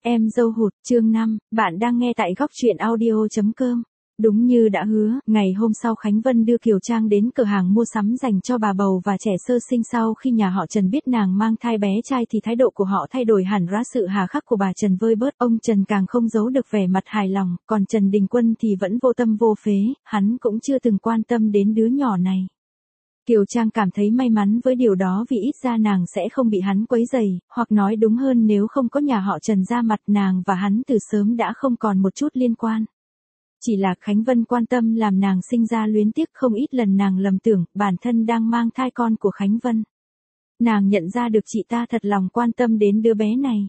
Em dâu hụt, chương 5, bạn đang nghe tại góc truyện audio.com. Đúng như đã hứa, ngày hôm sau Khánh Vân đưa Kiều Trang đến cửa hàng mua sắm dành cho bà bầu và trẻ sơ sinh. Sau khi nhà họ Trần biết nàng mang thai bé trai thì thái độ của họ thay đổi hẳn ra. Sự hà khắc của bà Trần vơi bớt, ông Trần càng không giấu được vẻ mặt hài lòng, còn Trần Đình Quân thì vẫn vô tâm vô phế, hắn cũng chưa từng quan tâm đến đứa nhỏ này. Kiều Trang cảm thấy may mắn với điều đó vì ít ra nàng sẽ không bị hắn quấy rầy, hoặc nói đúng hơn nếu không có nhà họ Trần ra mặt nàng và hắn từ sớm đã không còn một chút liên quan. Chỉ là Khánh Vân quan tâm làm nàng sinh ra luyến tiếc, không ít lần nàng lầm tưởng bản thân đang mang thai con của Khánh Vân. Nàng nhận ra được chị ta thật lòng quan tâm đến đứa bé này.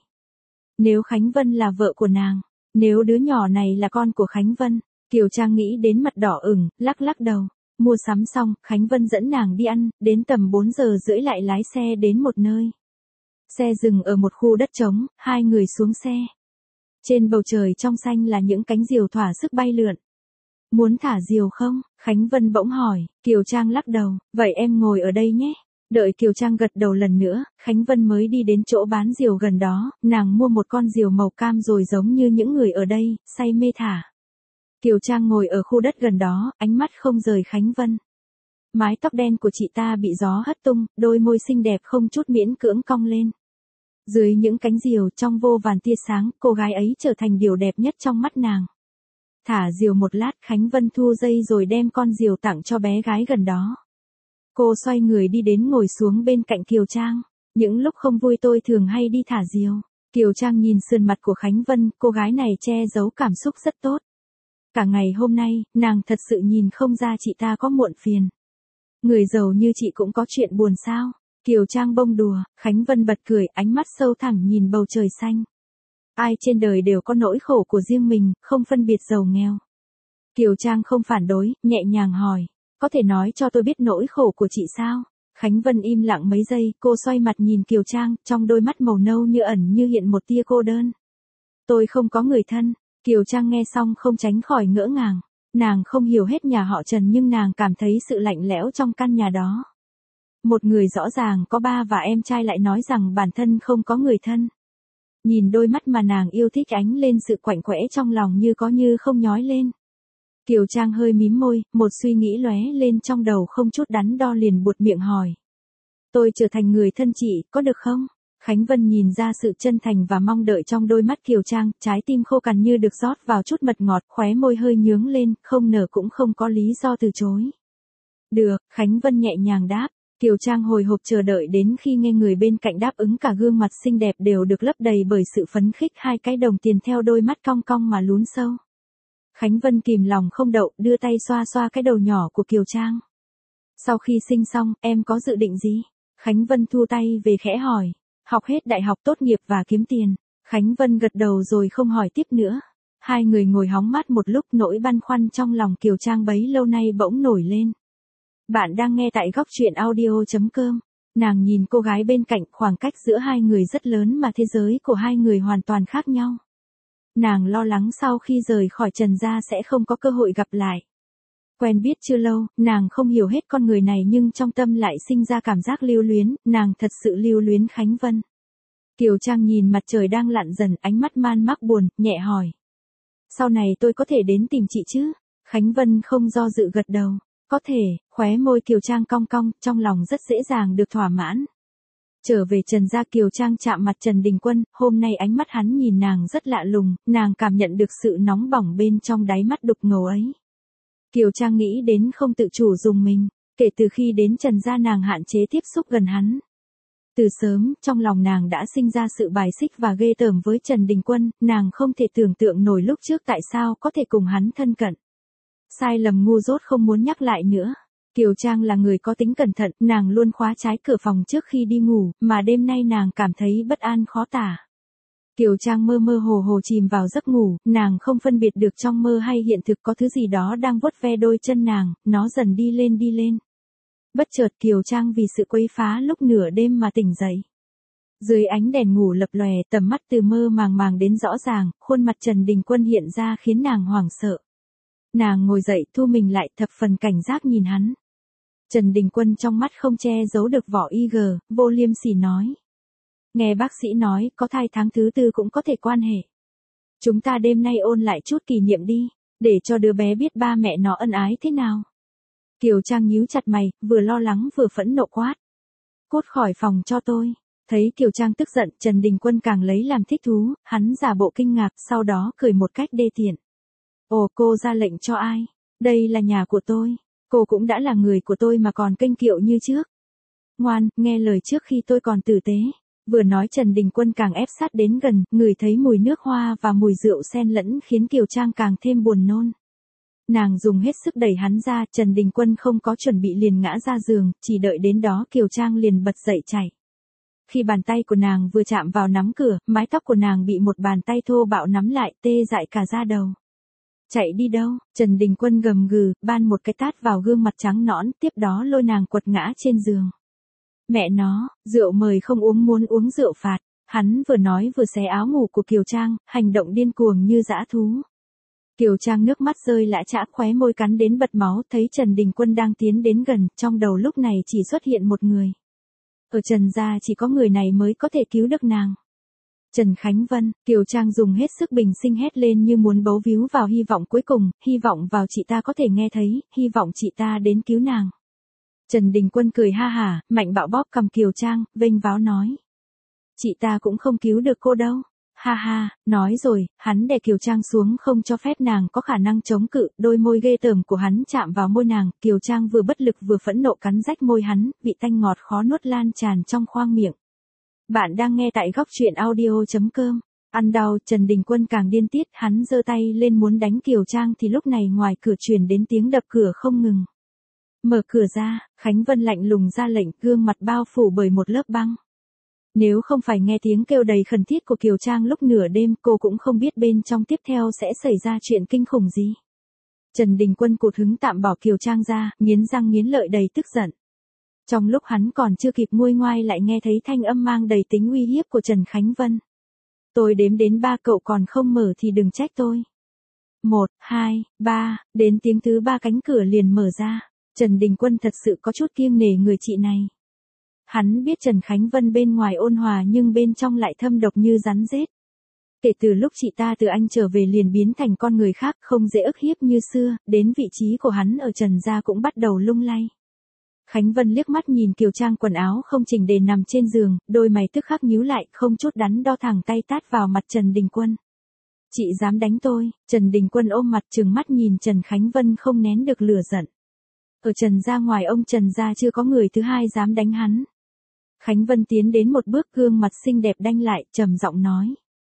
Nếu Khánh Vân là vợ của nàng, nếu đứa nhỏ này là con của Khánh Vân, Kiều Trang nghĩ đến mặt đỏ ửng, lắc lắc đầu. Mua sắm xong, Khánh Vân dẫn nàng đi ăn, đến tầm 4 giờ rưỡi lại lái xe đến một nơi. Xe dừng ở một khu đất trống, hai người xuống xe. Trên bầu trời trong xanh là những cánh diều thỏa sức bay lượn. Muốn thả diều không? Khánh Vân bỗng hỏi. Kiều Trang lắc đầu, vậy em ngồi ở đây nhé. Đợi Kiều Trang gật đầu lần nữa, Khánh Vân mới đi đến chỗ bán diều gần đó, nàng mua một con diều màu cam rồi giống như những người ở đây, say mê thả. Kiều Trang ngồi ở khu đất gần đó, ánh mắt không rời Khánh Vân. Mái tóc đen của chị ta bị gió hất tung, đôi môi xinh đẹp không chút miễn cưỡng cong lên. Dưới những cánh diều trong vô vàn tia sáng, cô gái ấy trở thành điều đẹp nhất trong mắt nàng. Thả diều một lát, Khánh Vân thu dây rồi đem con diều tặng cho bé gái gần đó. Cô xoay người đi đến ngồi xuống bên cạnh Kiều Trang. Những lúc không vui tôi thường hay đi thả diều. Kiều Trang nhìn sườn mặt của Khánh Vân, cô gái này che giấu cảm xúc rất tốt. Cả ngày hôm nay, nàng thật sự nhìn không ra chị ta có muộn phiền. Người giàu như chị cũng có chuyện buồn sao? Kiều Trang bông đùa, Khánh Vân bật cười, ánh mắt sâu thẳm nhìn bầu trời xanh. Ai trên đời đều có nỗi khổ của riêng mình, không phân biệt giàu nghèo. Kiều Trang không phản đối, nhẹ nhàng hỏi, có thể nói cho tôi biết nỗi khổ của chị sao? Khánh Vân im lặng mấy giây, cô xoay mặt nhìn Kiều Trang, trong đôi mắt màu nâu như ẩn như hiện một tia cô đơn. Tôi không có người thân. Kiều Trang nghe xong không tránh khỏi ngỡ ngàng. Nàng không hiểu hết nhà họ Trần nhưng nàng cảm thấy sự lạnh lẽo trong căn nhà đó. Một người rõ ràng có ba và em trai lại nói rằng bản thân không có người thân. Nhìn đôi mắt mà nàng yêu thích ánh lên sự quạnh quẽ trong lòng như có như không nhói lên. Kiều Trang hơi mím môi, một suy nghĩ lóe lên trong đầu không chút đắn đo liền buột miệng hỏi. Tôi trở thành người thân chị, có được không? Khánh Vân nhìn ra sự chân thành và mong đợi trong đôi mắt Kiều Trang, trái tim khô cằn như được rót vào chút mật ngọt, khóe môi hơi nhướng lên, không nở cũng không có lý do từ chối. Được, Khánh Vân nhẹ nhàng đáp. Kiều Trang hồi hộp chờ đợi đến khi nghe người bên cạnh đáp ứng, cả gương mặt xinh đẹp đều được lấp đầy bởi sự phấn khích, hai cái đồng tiền theo đôi mắt cong cong mà lún sâu. Khánh Vân kìm lòng không đậu, đưa tay xoa xoa cái đầu nhỏ của Kiều Trang. Sau khi sinh xong, em có dự định gì? Khánh Vân thu tay về khẽ hỏi. Học hết đại học tốt nghiệp và kiếm tiền. Khánh Vân gật đầu rồi không hỏi tiếp nữa. Hai người ngồi hóng mát một lúc, nỗi băn khoăn trong lòng Kiều Trang bấy lâu nay bỗng nổi lên. Bạn đang nghe tại góc truyện audio.com. Nàng nhìn cô gái bên cạnh, khoảng cách giữa hai người rất lớn mà thế giới của hai người hoàn toàn khác nhau. Nàng lo lắng sau khi rời khỏi Trần gia sẽ không có cơ hội gặp lại. Quen biết chưa lâu, nàng không hiểu hết con người này nhưng trong tâm lại sinh ra cảm giác lưu luyến, nàng thật sự lưu luyến Khánh Vân. Kiều Trang nhìn mặt trời đang lặn dần, ánh mắt man mác buồn, nhẹ hỏi. Sau này tôi có thể đến tìm chị chứ? Khánh Vân không do dự gật đầu. Có thể, khóe môi Kiều Trang cong cong, trong lòng rất dễ dàng được thỏa mãn. Trở về Trần gia, Kiều Trang chạm mặt Trần Đình Quân, hôm nay ánh mắt hắn nhìn nàng rất lạ lùng, nàng cảm nhận được sự nóng bỏng bên trong đáy mắt đục ngầu ấy. Kiều Trang nghĩ đến không tự chủ dùng mình, kể từ khi đến Trần gia nàng hạn chế tiếp xúc gần hắn. Từ sớm, trong lòng nàng đã sinh ra sự bài xích và ghê tởm với Trần Đình Quân, nàng không thể tưởng tượng nổi lúc trước tại sao có thể cùng hắn thân cận. Sai lầm ngu dốt không muốn nhắc lại nữa. Kiều Trang là người có tính cẩn thận, nàng luôn khóa trái cửa phòng trước khi đi ngủ, mà đêm nay nàng cảm thấy bất an khó tả. Kiều Trang mơ mơ hồ hồ chìm vào giấc ngủ, nàng không phân biệt được trong mơ hay hiện thực có thứ gì đó đang vuốt ve đôi chân nàng, nó dần đi lên đi lên. Bất chợt Kiều Trang vì sự quấy phá lúc nửa đêm mà tỉnh dậy. Dưới ánh đèn ngủ lập lòe, tầm mắt từ mơ màng đến rõ ràng, khuôn mặt Trần Đình Quân hiện ra khiến nàng hoảng sợ. Nàng ngồi dậy, thu mình lại, thập phần cảnh giác nhìn hắn. Trần Đình Quân trong mắt không che giấu được vỏ IG, vô liêm sỉ nói. nghe bác sĩ nói có thai tháng thứ 4 cũng có thể quan hệ. Chúng ta đêm nay ôn lại chút kỷ niệm đi, để cho đứa bé biết ba mẹ nó ân ái thế nào. Kiều Trang nhíu chặt mày, vừa lo lắng vừa phẫn nộ quát. Cút khỏi phòng cho tôi. Thấy Kiều Trang tức giận, Trần Đình Quân càng lấy làm thích thú, hắn giả bộ kinh ngạc, sau đó cười một cách đê tiện. Ồ, cô ra lệnh cho ai? Đây là nhà của tôi. Cô cũng đã là người của tôi mà còn kênh kiệu như trước. Ngoan, nghe lời trước khi tôi còn tử tế. Vừa nói Trần Đình Quân càng ép sát đến gần, ngửi thấy mùi nước hoa và mùi rượu xen lẫn khiến Kiều Trang càng thêm buồn nôn. Nàng dùng hết sức đẩy hắn ra, Trần Đình Quân không có chuẩn bị liền ngã ra giường, chỉ đợi đến đó Kiều Trang liền bật dậy chạy. Khi bàn tay của nàng vừa chạm vào nắm cửa, mái tóc của nàng bị một bàn tay thô bạo nắm lại, tê dại cả da đầu. Chạy đi đâu? Trần Đình Quân gầm gừ, ban một cái tát vào gương mặt trắng nõn, tiếp đó lôi nàng quật ngã trên giường. Mẹ nó, rượu mời không uống muốn uống rượu phạt. Hắn vừa nói vừa xé áo ngủ của Kiều Trang, hành động điên cuồng như dã thú. Kiều Trang nước mắt rơi lã chã, khóe môi cắn đến bật máu, thấy Trần Đình Quân đang tiến đến gần, trong đầu lúc này chỉ xuất hiện một người. Ở Trần gia chỉ có người này mới có thể cứu được nàng. Trần Khánh Vân. Kiều Trang dùng hết sức bình sinh hét lên như muốn bấu víu vào hy vọng cuối cùng, hy vọng vào chị ta có thể nghe thấy, hy vọng chị ta đến cứu nàng. Trần Đình Quân cười ha hả, mạnh bạo bóp cầm Kiều Trang, vênh váo nói. Chị ta cũng không cứu được cô đâu. Ha ha, nói rồi, hắn đè Kiều Trang xuống không cho phép nàng có khả năng chống cự, đôi môi ghê tởm của hắn chạm vào môi nàng, Kiều Trang vừa bất lực vừa phẫn nộ cắn rách môi hắn, vị tanh ngọt khó nuốt lan tràn trong khoang miệng. Bạn đang nghe tại góc truyện audio.com. Ăn đau, Trần Đình Quân càng điên tiết, hắn giơ tay lên muốn đánh Kiều Trang thì lúc này ngoài cửa truyền đến tiếng đập cửa không ngừng. Mở cửa ra, Khánh Vân lạnh lùng ra lệnh, gương mặt bao phủ bởi một lớp băng. Nếu không phải nghe tiếng kêu đầy khẩn thiết của Kiều Trang lúc nửa đêm, cô cũng không biết bên trong tiếp theo sẽ xảy ra chuyện kinh khủng gì. Trần Đình Quân cụt hứng tạm bỏ Kiều Trang ra, nghiến răng nghiến lợi đầy tức giận. Trong lúc hắn còn chưa kịp nguôi ngoai lại nghe thấy thanh âm mang đầy tính uy hiếp của Trần Khánh Vân. Tôi đếm đến 3 cậu còn không mở thì đừng trách tôi. 1, 2, 3, đến tiếng thứ 3 cánh cửa liền mở ra. Trần Đình Quân thật sự có chút kiêng nể người chị này. Hắn biết Trần Khánh Vân bên ngoài ôn hòa nhưng bên trong lại thâm độc như rắn rết. Kể từ lúc chị ta từ Anh trở về liền biến thành con người khác, không dễ ức hiếp như xưa, đến vị trí của hắn ở Trần gia cũng bắt đầu lung lay. Khánh Vân liếc mắt nhìn Kiều Trang quần áo không chỉnh tề nằm trên giường, đôi mày tức khắc nhíu lại, không chút đắn đo thẳng tay tát vào mặt Trần Đình Quân. Chị dám đánh tôi? Trần Đình Quân ôm mặt trừng mắt nhìn Trần Khánh Vân không nén được lửa giận. Ở Trần gia ngoài ông Trần gia chưa có người thứ hai dám đánh hắn. Khánh Vân tiến đến một bước, gương mặt xinh đẹp đanh lại, trầm giọng nói.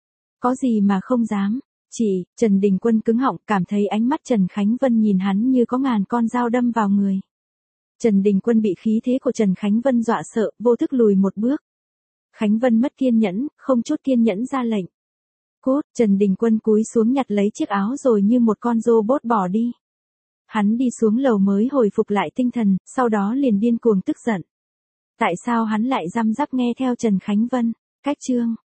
Có gì mà không dám? Chị, Trần Đình Quân cứng họng, cảm thấy ánh mắt Trần Khánh Vân nhìn hắn như có ngàn con dao đâm vào người. Trần Đình Quân bị khí thế của Trần Khánh Vân dọa sợ, vô thức lùi một bước. Khánh Vân mất kiên nhẫn, không chút kiên nhẫn ra lệnh. Cút, Trần Đình Quân cúi xuống nhặt lấy chiếc áo rồi như một con robot bỏ đi. Hắn đi xuống lầu mới hồi phục lại tinh thần, sau đó liền điên cuồng tức giận. Tại sao hắn lại răm rắp nghe theo Trần Khánh Vân? Cách chương.